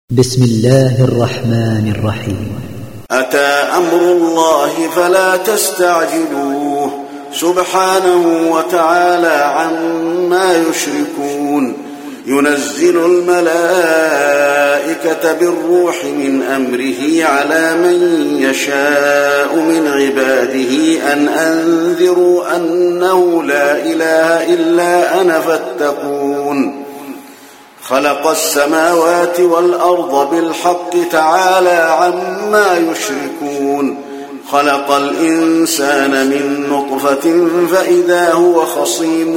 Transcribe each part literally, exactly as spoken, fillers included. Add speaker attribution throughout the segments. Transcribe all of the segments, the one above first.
Speaker 1: بسم الله الرحمن الرحيم.
Speaker 2: أتى أمر الله فلا تستعجلوه سبحانه وتعالى عما يشركون. ينزل الملائكة بالروح من أمره على من يشاء من عباده أن أنذروا أنه لا إله إلا أنا فاتقون. خلق السماوات والأرض بالحق تعالى عما يشركون. خلق الإنسان من نطفة فإذا هو خصيم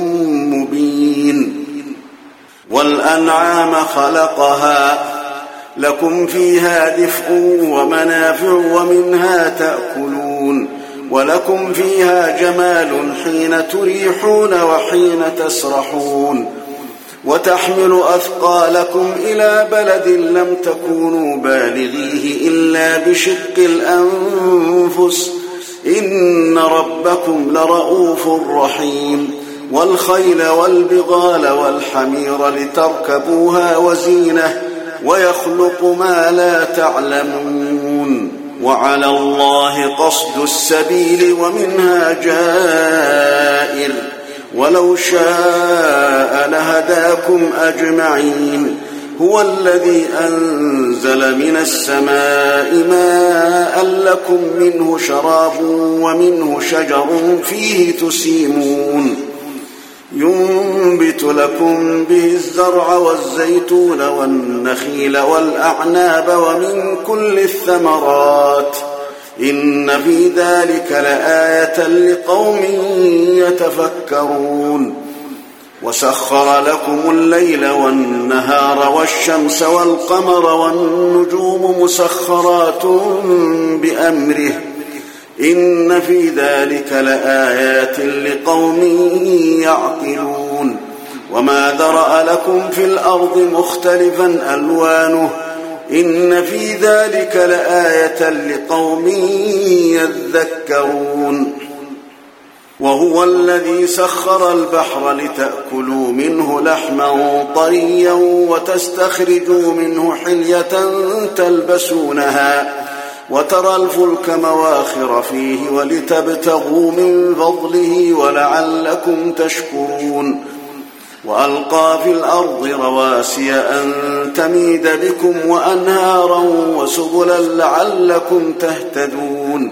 Speaker 2: مبين. والأنعام خلقها لكم فيها دفء ومنافع ومنها تأكلون ولكم فيها جمال حين تريحون وحين تسرحون. وتحمل أثقالكم إلى بلد لم تكونوا بالغيه إلا بشق الأنفس إن ربكم لرؤوف رحيم. والخيل والبغال والحمير لتركبوها وزينة ويخلق ما لا تعلمون. وعلى الله قصد السبيل ومنها جائر ولو شاء لهداكم أجمعين. هو الذي أنزل من السماء ماء لكم منه شراب ومنه شجر فيه تسيمون. ينبت لكم به الزرع والزيتون والنخيل والأعناب ومن كل الثمرات إن في ذلك لآية لقوم يتفكرون. وسخر لكم الليل والنهار والشمس والقمر والنجوم مسخرات بأمره إن في ذلك لآيات لقوم يعقلون. وما ذرأ لكم في الأرض مختلفا ألوانه إن في ذلك لآية لقوم يذكرون. وهو الذي سخر البحر لتأكلوا منه لحما طريا وتستخرجوا منه حلية تلبسونها وترى الفلك مواخر فيه ولتبتغوا من فضله ولعلكم تشكرون. وألقى في الأرض رواسي أن تميد بكم وأنهارا وسبلا لعلكم تهتدون.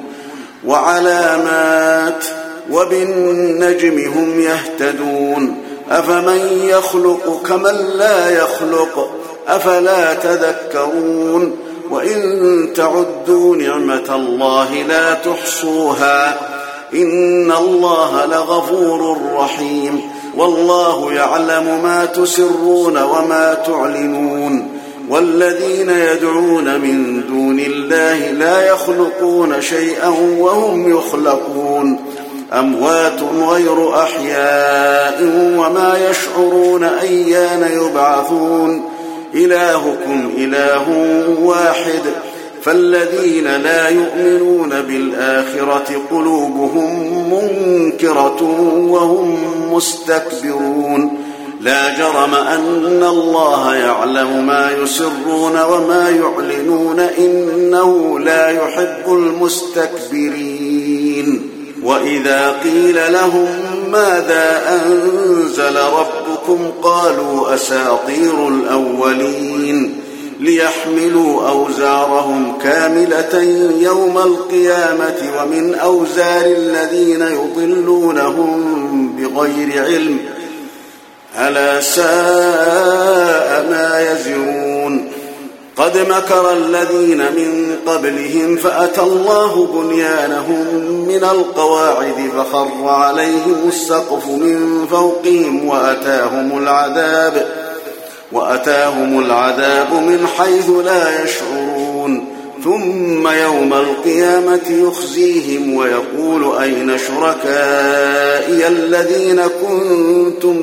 Speaker 2: وعلامات وبالنجم هم يهتدون. أفمن يخلق كمن لا يخلق أفلا تذكرون. وإن تعدوا نعمة الله لا تحصوها إن الله لغفور رحيم. والله يعلم ما تسرون وما تعلنون. والذين يدعون من دون الله لا يخلقون شيئا وهم يخلقون أموات غير أحياء وما يشعرون أيان يبعثون. إلهكم إله واحد فالذين لا يؤمنون بالآخرة قلوبهم منكرة وهم مستكبرون. لا جرم أن الله يعلم ما يسرون وما يعلنون إنه لا يحب المستكبرين. وإذا قيل لهم ماذا أنزل ربكم قالوا أساطير الأولين ليحملوا أوزارهم كاملة يوم القيامة ومن أوزار الذين يضلونهم بغير علم ألا ساء ما يزرون. قد مكر الذين من قبلهم فأتى الله بنيانهم من القواعد فخر عليهم السقف من فوقهم وأتاهم العذاب وأتاهم العذاب من حيث لا يشعرون. ثم يوم القيامة يخزيهم ويقول أين شركائي الذين كنتم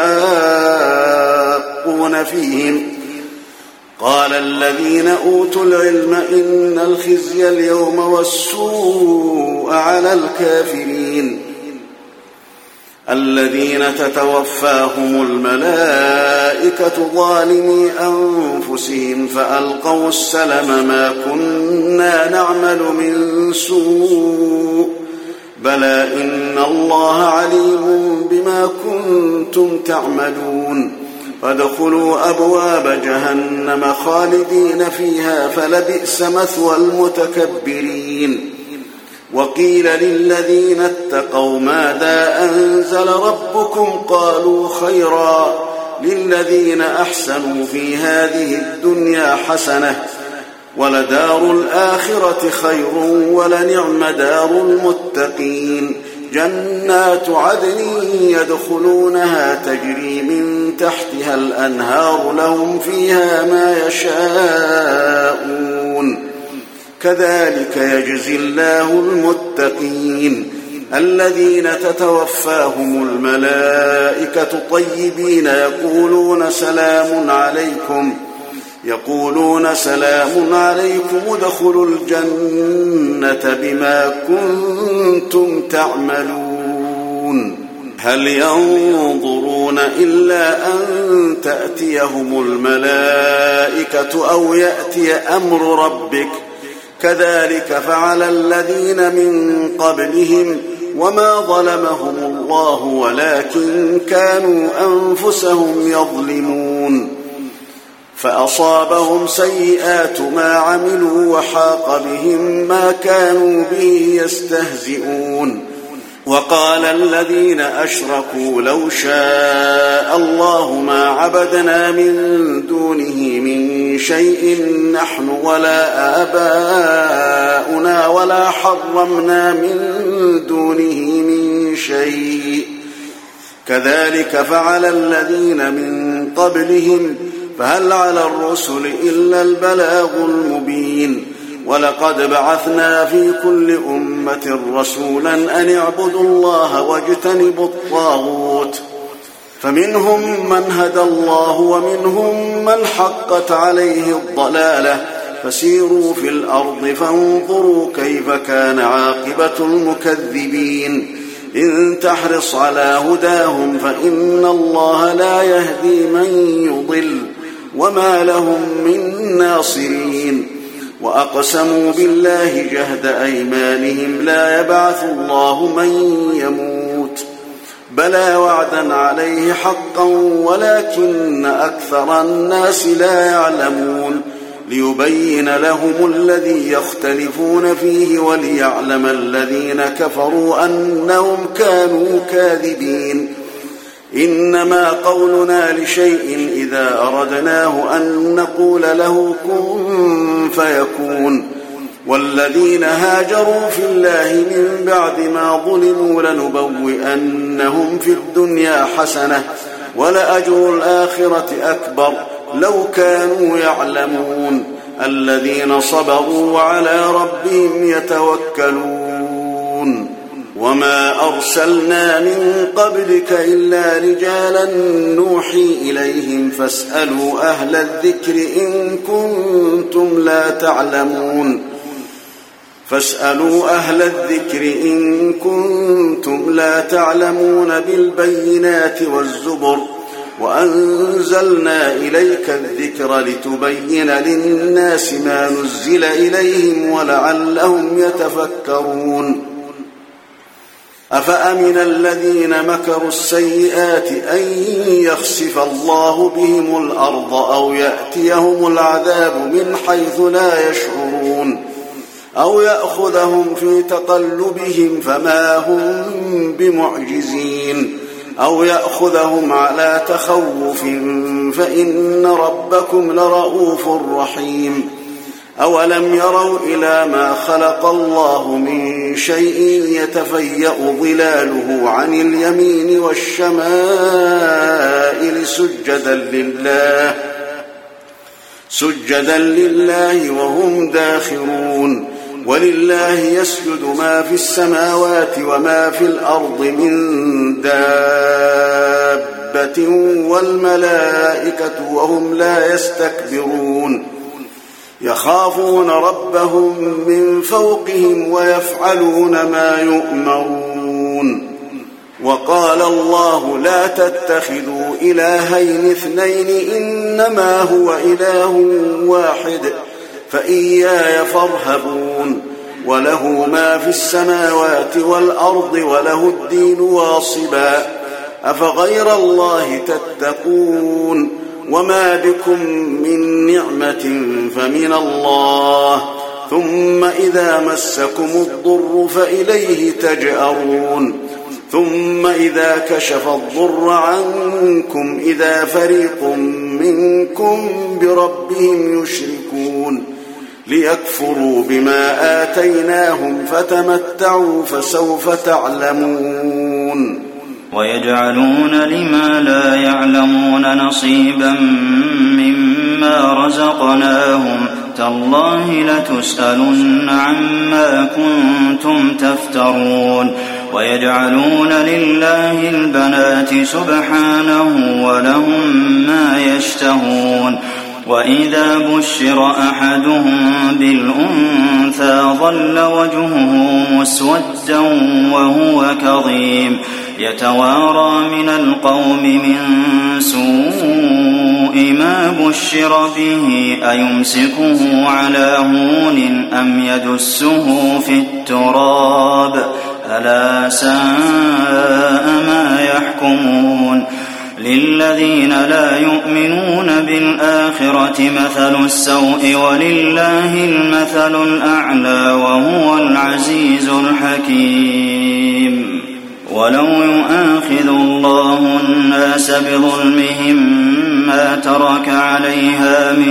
Speaker 2: تشاقون فيهم قال الذين أوتوا العلم إن الخزي اليوم والسوء على الكافرين. الذين تتوفاهم الملائكة ظالمي أنفسهم فألقوا السلم ما كنا نعمل من سوء بلى إن الله عليم بما كنتم تعملون فادخلوا أبواب جهنم خالدين فيها فلبئس مثوى المتكبرين وقيل للذين اتقوا ماذا أنزل ربكم قالوا خيرا للذين أحسنوا في هذه الدنيا حسنة ولدار الآخرة خير ولنعم دار المتقين جنات عدن يدخلونها تجري من تحتها الأنهار لهم فيها ما يشاءون كذلك يجزي الله المتقين الذين تتوفاهم الملائكة طيبين يقولون سلام عليكم يقولون سلام عليكم ادخلوا الجنة بما كنتم تعملون هل ينظرون إلا أن تأتيهم الملائكة أو يأتي أمر ربك كذلك فعل الذين من قبلهم وما ظلمهم الله ولكن كانوا أنفسهم يظلمون فأصابهم سيئات ما عملوا وحاق بهم ما كانوا به يستهزئون وقال الذين أشركوا لو شاء الله ما عبدنا من دونه من شيء نحن ولا آباؤنا ولا حرمنا من دونه من شيء كذلك فعل الذين من قبلهم فهل على الرسل إلا البلاغ المبين ولقد بعثنا في كل أمة رسولا أن اعبدوا الله واجتنبوا الطاغوت فمنهم من هدى الله ومنهم من حقت عليه الضلالة فسيروا في الأرض فانظروا كيف كان عاقبة المكذبين إن تحرص على هداهم فإن الله لا يهدي من يضل وما لهم من ناصرين وأقسموا بالله جهد أيمانهم لا يبعث الله من يموت بلى وعدا عليه حقا ولكن أكثر الناس لا يعلمون ليبين لهم الذي يختلفون فيه وليعلم الذين كفروا أنهم كانوا كاذبين إنما قولنا لشيء إذا أردناه أن نقول له كن فيكون والذين هاجروا في الله من بعد ما ظلموا لنبوئنهم في الدنيا حسنة ولأجر الآخرة أكبر لو كانوا يعلمون الذين صبروا وعلى ربهم يتوكلون وما أرسلنا من قبلك إلا رجالا نوحي إليهم فاسألوا أهل الذكر إن كنتم لا تعلمون فاسألوا أهل الذكر إن كنتم لا تعلمون بالبينات والزبر وأنزلنا إليك الذكر لتبين للناس ما نزل إليهم ولعلهم يتفكرون أفأمن الذين مكروا السيئات أن يخسف الله بهم الأرض أو يأتيهم العذاب من حيث لا يشعرون أو يأخذهم في تقلبهم فما هم بمعجزين أو يأخذهم على تخوف فإن ربكم لرؤوف رحيم أولم يروا إلى ما خلق الله من شيء يتفيأ ظلاله عن اليمين والشمائل سجدا لله سجدا لله وهم داخرون ولله يسجد ما في السماوات وما في الأرض من دابة والملائكة وهم لا يستكبرون يخافون ربهم من فوقهم ويفعلون ما يؤمرون وقال الله لا تتخذوا إلهين اثنين إنما هو إله واحد فإياي فارهبون وله ما في السماوات والأرض وله الدين واصبا أفغير الله تتقون وما بكم من نعمة فمن الله ثم إذا مسكم الضر فإليه تجأرون ثم إذا كشف الضر عنكم إذا فريق منكم بربهم يشركون ليكفروا بما آتيناهم فتمتعوا فسوف تعلمون
Speaker 3: ويجعلون لما لا يعلمون نصيبا مما رزقناهم تالله لتسألن عما كنتم تفترون ويجعلون لله البنات سبحانه ولهم ما يشتهون وإذا بشر أحدهم بالأنثى ظل وجهه مسودا وهو كظيم يتوارى من القوم من سوء ما بشر به أيمسكه على هون أم يدسه في التراب ألا ساء ما يحكمون للذين لا يؤمنون بالآخرة مثل السوء ولله المثل الأعلى وهو العزيز الحكيم ولو يؤاخذ الله الناس بظلمهم ما ترك عليها من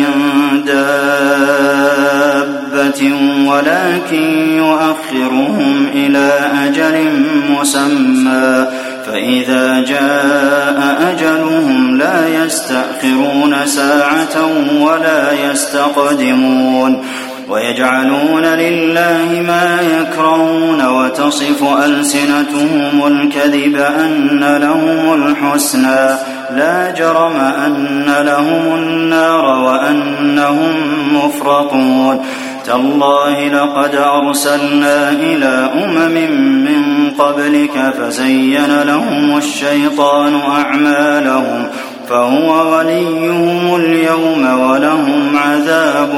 Speaker 3: دابة ولكن يؤخرهم إلى أجل مسمى فإذا جاء أجلهم لا يستأخرون ساعة ولا يستقدمون ويجعلون لله ما يكرهون وتصف ألسنتهم الكذب أن لهم الحسنى لا جرم أن لهم النار وأنهم مفرطون تالله لقد أرسلنا إلى أمم من قبلك فزين لهم الشيطان أعمالهم فهو وليهم اليوم ولهم عذاب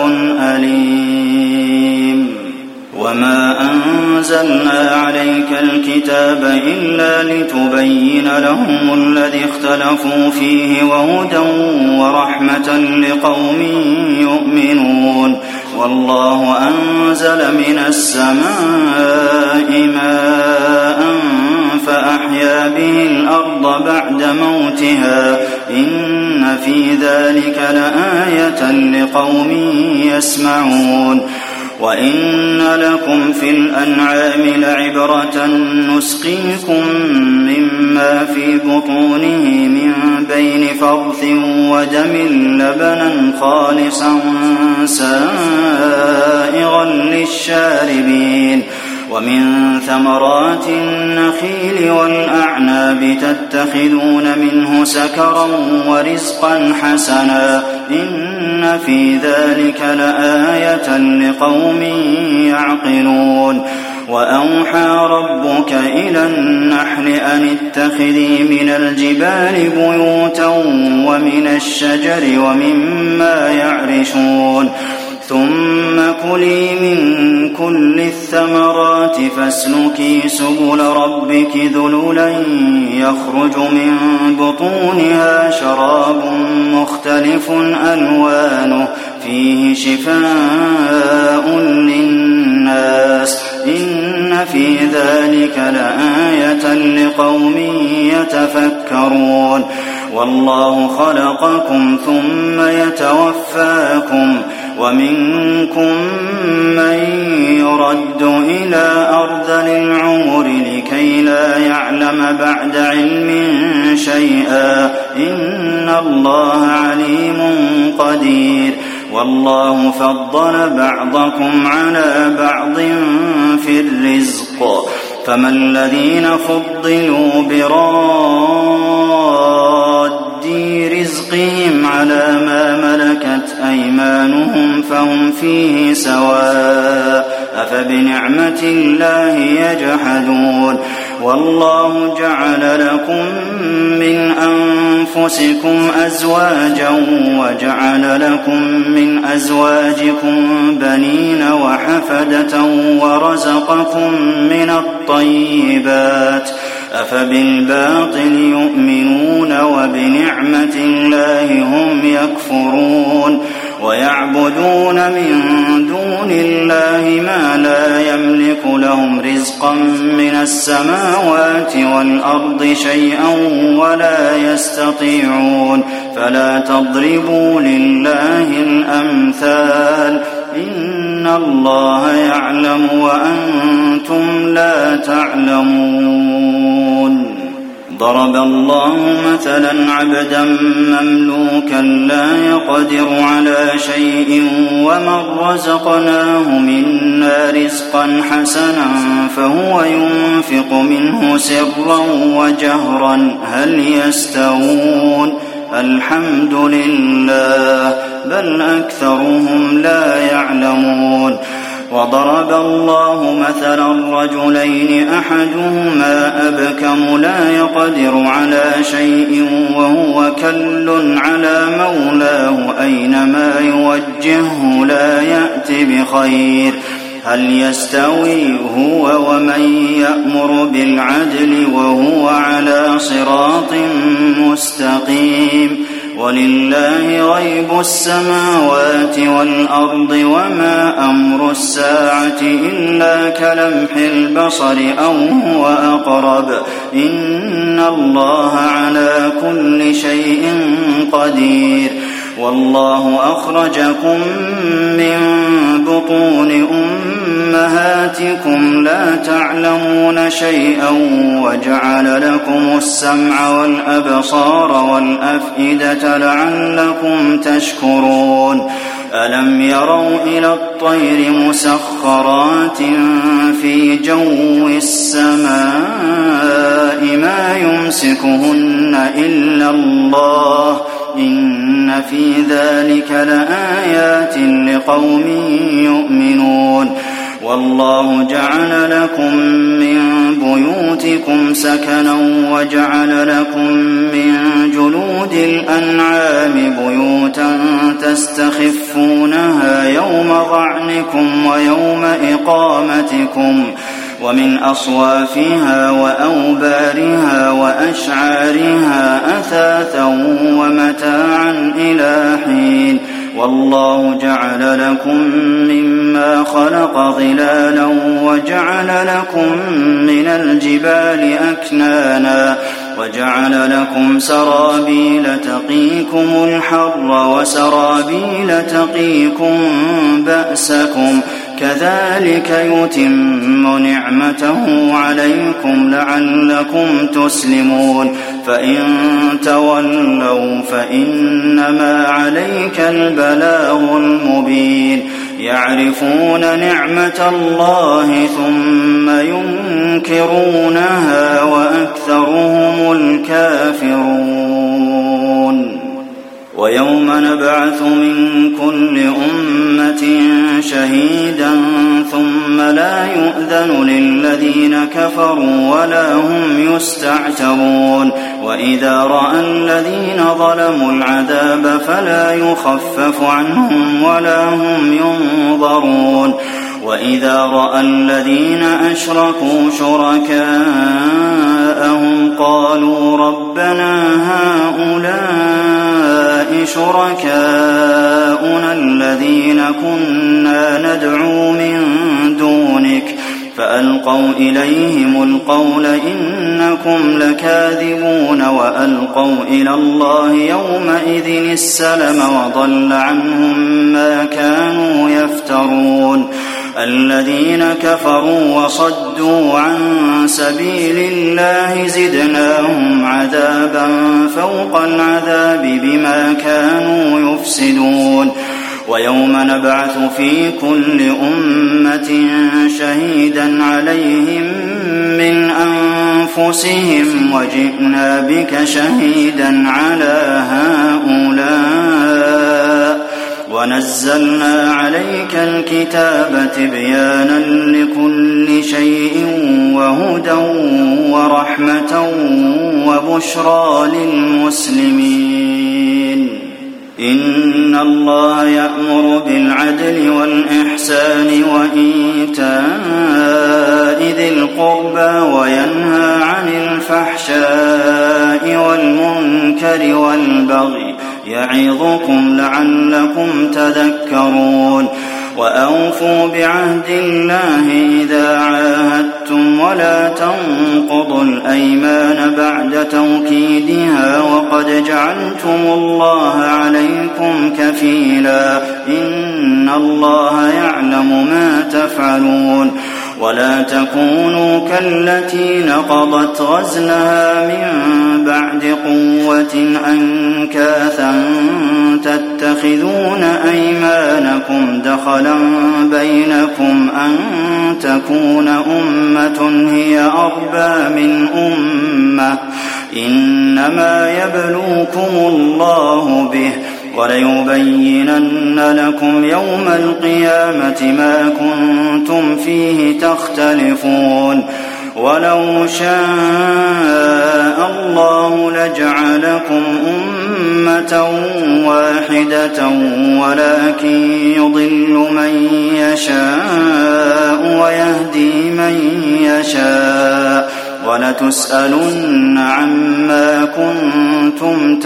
Speaker 3: أليم وما أنزلنا عليك الكتاب إلا لتبين لهم الذي اختلفوا فيه وهدى ورحمة لقوم يؤمنون والله أنزل من السماء ماء فأحيا به الأرض بعد موتها إن في ذلك لآية لقوم يسمعون وإن لكم في الأنعام لعبرة نسقيكم مما في بطونه من بين فرث ودم لبنا خالصا سائغا للشاربين ومن ثمرات النخيل والأعناب تتخذون منه سكرا ورزقا حسنا إن في ذلك لآية لقوم يعقلون وأوحى ربك إلى النحل أن اتخذي من الجبال بيوتا ومن الشجر ومما يعرشون ثم كلي من كل الثمرات فاسلكي سبل ربك ذللا يخرج من بطونها شراب مختلف ألوانه فيه شفاء للناس إن في ذلك لآية لقوم يتفكرون والله خلقكم ثم يتوفاكم ومنكم من يرد إلى أرذل العمر لكي لا يعلم بعد علم شيئا إن الله عليم قدير والله فضل بعضكم على بعض في الرزق فما الذين فضلوا براد رزقهم على ما ملكت أيمانهم فهم فيه سواء أفبنعمة الله يجحدون والله جعل لكم من أنفسكم أزواجا وجعل لكم من أزواجكم بنين وحفدة ورزقكم من الطيبات أفبالباطل يؤمنون وبنعمة الله هم يكفرون ويعبدون من دون الله ما لا يملك لهم رزقا من السماوات والأرض شيئا ولا يستطيعون فلا تضربوا لله الأمثال إن الله يعلم وأنتم لا تعلمون ضرب الله مثلا عبدا مملوكا لا يقدر على شيء ومن رزقناه منا رزقا حسنا فهو ينفق منه سرا وجهرا هل يستوون الحمد لله بل أكثرهم لا يعلمون وضرب الله مثلا رجلين أحدهما أبكم لا يقدر على شيء وهو كل على مولاه أينما يوجهه لا يأت بخير هل يستوي هو ومن يأمر بالعدل وهو على صراط مستقيم ولله غيب السماوات والأرض وما أمر الساعة إلا كلمح البصر أو هو أقرب إن الله على كل شيء قدير والله أخرجكم من بطون أمهاتكم لا تعلمون شيئا وجعل لكم السمع والأبصار والأفئدة لعلكم تشكرون ألم يروا إلى الطير مسخرات في جو السماء ما يمسكهن إلا الله إن في ذلك لآيات لقوم يؤمنون والله جعل لكم من بيوتكم سكنا وجعل لكم من جلود الأنعام بيوتا تستخفونها يوم ظعنكم ويوم إقامتكم ومن أصوافها وأوبارها وأشعارها أثاثا ومتاعا إلى حين والله جعل لكم مما خلق ظلالا وجعل لكم من الجبال أكنانا وجعل لكم سرابيل تقيكم الحر وسرابيل تقيكم بأسكم كذلك يتم نعمته عليكم لعلكم تسلمون فإن تولوا فإنما عليك البلاغ المبين يعرفون نعمة الله ثم ينكرونها وأكثرهم الكافرون ويوم نبعث من كل أمة شهيدا ثم لا يؤذن للذين كفروا ولا هم يستعتبون وإذا رأى الذين ظلموا العذاب فلا يخفف عنهم ولا هم ينظرون وإذا رأى الذين أشركوا شركاءهم قالوا ربنا هؤلاء شركاؤنا الذين كنا ندعو من دونك فألقوا إليهم القول إنكم لكاذبون وألقوا إلى الله يومئذ السلم وضل عنهم ما كانوا يفترون الذين كفروا وصدوا عن سبيل الله زدناهم عذابا فوق العذاب بما كانوا يفسدون ويوم نبعث في كل أمة شهيدا عليهم من أنفسهم وجئنا بك شهيدا على هؤلاء ونزلنا عليك الكتاب تبيانا لكل شيء وهدى ورحمة وبشرى للمسلمين. إن الله يأمر بالعدل والإحسان وإيتاء ذي القربى وينهى عن الفحشاء والمنكر والبغي يعظكم لعلكم تذكرون. وأوفوا بعهد الله إذا عاهدتم ولا تنقضوا الأيمان بعد توكيدها وقد جعلتم الله عليكم كفيلا إن الله يعلم ما تفعلون. ولا تكونوا كالتي نقضت غزلها من بعد قوة أنكاثا تتخذون أيمانكم دخلا بينكم أن تكون أمة هي أربى من أمة إنما يبلوكم الله به وليبينن لكم يوم القيامة ما كنتم فيه تختلفون. ولو شاء الله لجعلكم أمة واحدة ولكن يضل من يشاء ويهدي من يشاء ولتسألن عما كنتم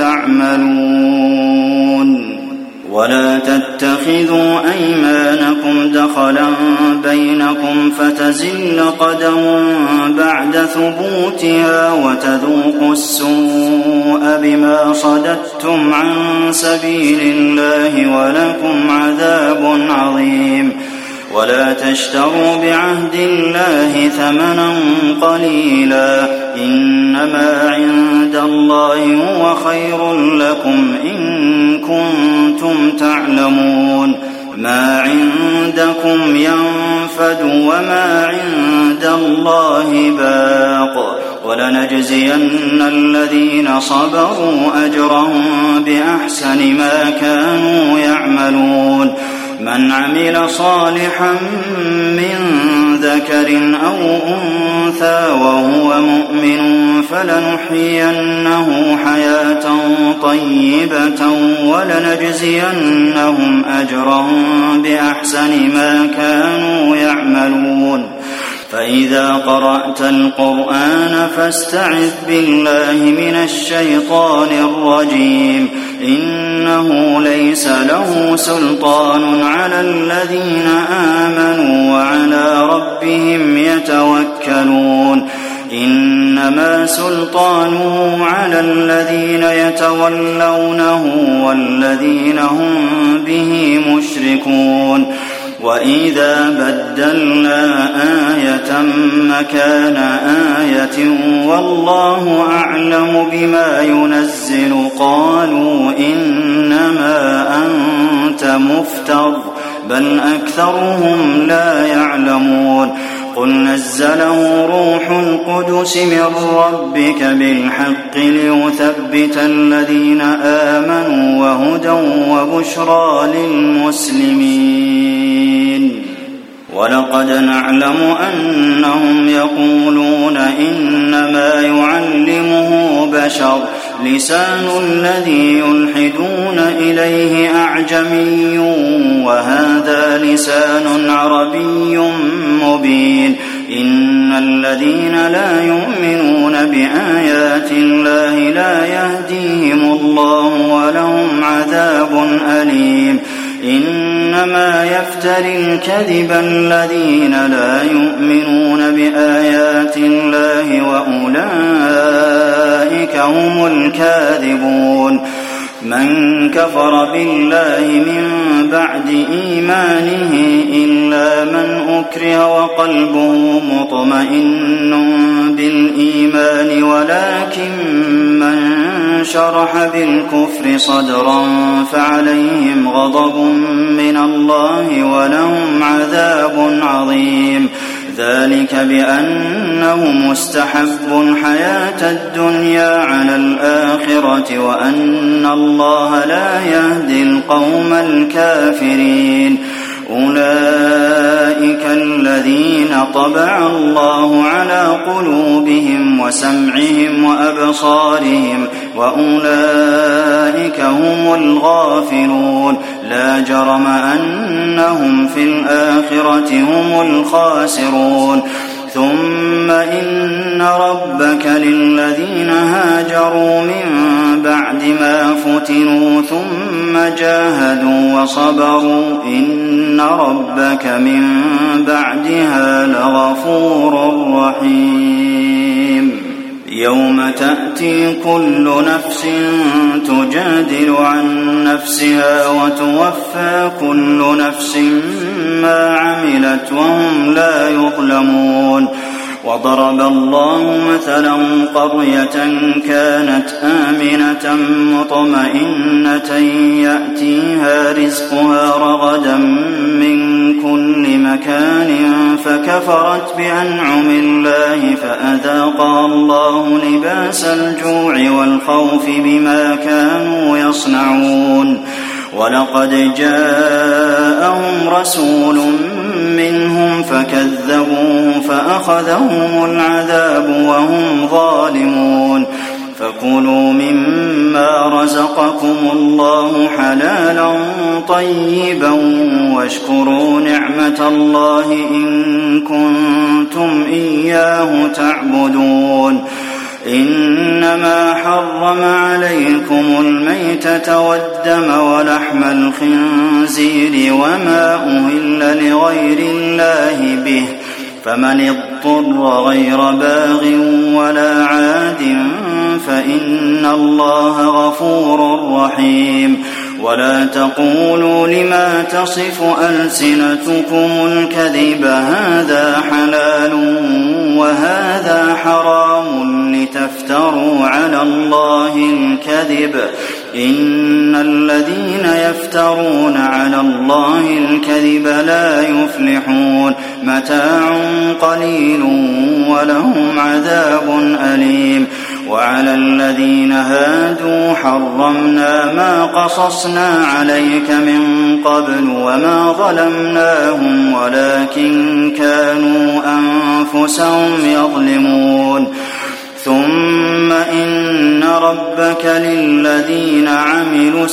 Speaker 3: تعملون. ولا تتخذوا أيمانكم دخلا بينكم فتزل قدم بعد ثبوتها وتذوقوا السوء بما صددتم عن سبيل الله ولكم عذاب عظيم. ولا تشتروا بعهد الله ثمنا قليلا إنما عند الله هو خير لكم إن كنتم تعلمون. ما عندكم ينفد وما عند الله باق ولنجزين الذين صبروا أجرهم بأحسن ما كانوا يعملون. من عمل صالحا من ذكر أو أنثى وهو مؤمن فلنحيينه حياة طيبة ولنجزينهم أجرهم بأحسن ما كانوا يعملون. فإذا قرأت القرآن فاستعذ بالله من الشيطان الرجيم إنه ليس له سلطان على الذين آمنوا وعلى ربهم يتوكلون. إنما سلطانه على الذين يتولونه والذين هم به مشركون. وإذا بدلنا آية مكان آية والله أعلم بما ينزل قالوا إنما أنت مفتر بل أكثرهم لا يعلمون. قل نزله روح القدس من ربك بالحق ليثبت الذين آمنوا وهدى وبشرى للمسلمين. ولقد نعلم أنهم يقولون إنما يعلمه بشر لسان الذي يلحدون إليه أعجمي وهذا لسان عربي مبين. إن الذين لا يؤمنون بآيات الله لا يهديهم الله ولهم عذاب أليم. إنما يفتري الكذب الذين لا يؤمنون بآيات الله وأولئك هم الكاذبون. من كفر بالله من بعد إيمانه إلا من أكره وقلبه مطمئن بالإيمان ولكن من شرح بالكفر صدرا فعليهم غضب من الله ولهم عذاب عظيم. ذلك بأنهم استحبوا الحياة الدنيا على الآخرة وأن الله لا يهدي القوم الكافرين أولئك الذين طبع الله على قلوبهم وسمعهم وأبصارهم وأولئك هم الغافلون لا جرم أنهم في الآخرة هم الخاسرون ثم إن ربك للذين هاجروا من بعد ما فتنوا ثم جاهدوا وصبروا إن ربك من بعدها لغفور رحيم يوم تأتي كل نفس تجادل عن نفسها وتوفى كل نفس ما عملت وهم لا يظلمون وضرب الله مثلا قرية كانت آمنة مطمئنة يأتيها رزقها رغدا من كل مكان فكفرت بأنعم الله فأذاقها الله لباس الجوع والخوف بما كانوا يصنعون ولقد جاءهم رسول منهم فكذبوه فأخذهم العذاب وهم ظالمون فكلوا مما رزقكم الله حلالا طيبا واشكروا نعمة الله إن كنتم إياه تعبدون إنما حرم عليكم الميتة والدم ولحم الخنزير وما أهل لغير الله به فمن اضطر غير باغ ولا عاد فإن الله غفور رحيم ولا تقولوا لما تصف ألسنتكم الكذب هذا حلال وهذا حرام لتفتروا على الله الكذب إن الذين يفترون على الله الكذب لا يفلحون متاع قليل ولهم عذاب أليم وعلى الذين هادوا حرمنا ما قصصنا عليك من قبل وما ظلمناهم ولكن كانوا أنفسهم يظلمون ثم إن ربك للذين عملوا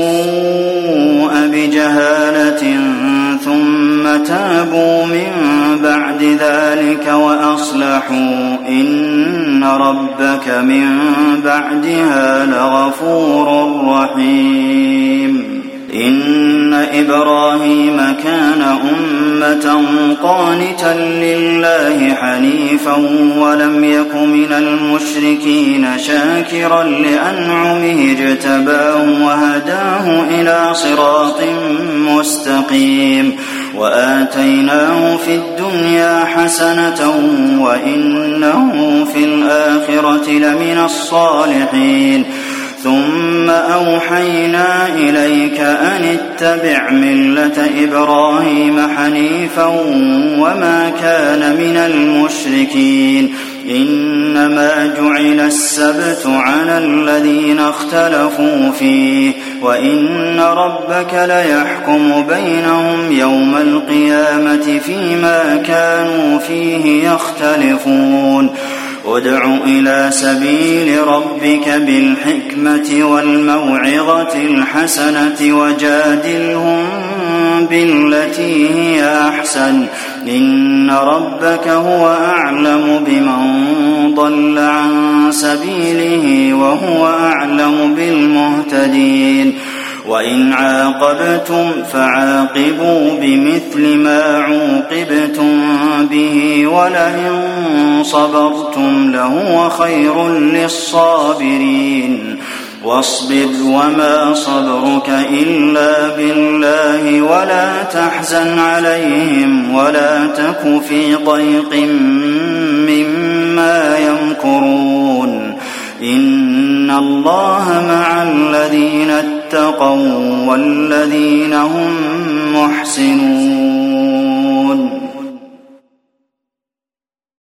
Speaker 3: السوء بجهالة ثم تابوا من بعد ذلك وأصلحوا إن ربك من بعدها لغفور رحيم إن إبراهيم كان أمة قانتا لله حنيفا ولم يك من المشركين شاكرا لأنعمه اجتباه وهداه إلى صراط مستقيم وآتيناه في الدنيا حسنة وإنه في الآخرة لمن الصالحين ثم أوحينا إليك أن اتبع ملة إبراهيم حنيفا وما كان من المشركين إنما جعل السبت على الذين اختلفوا فيه وإن ربك ليحكم بينهم يوم القيامة فيما كانوا فيه يختلفون ادع إلى سبيل ربك بالحكمة والموعظة الحسنة وجادلهم بالتي هي أحسن إن ربك هو أعلم بمن ضل عن سبيله وهو أعلم بالمهتدين وإن عاقبتم فعاقبوا بمثل ما عوقبتم به ولئن صبرتم لهو خير للصابرين واصبر وما صبرك إلا بالله ولا تحزن عليهم ولا تك في ضيق مما يمكرون إن الله مع الذين اتقوا والذين هم محسنون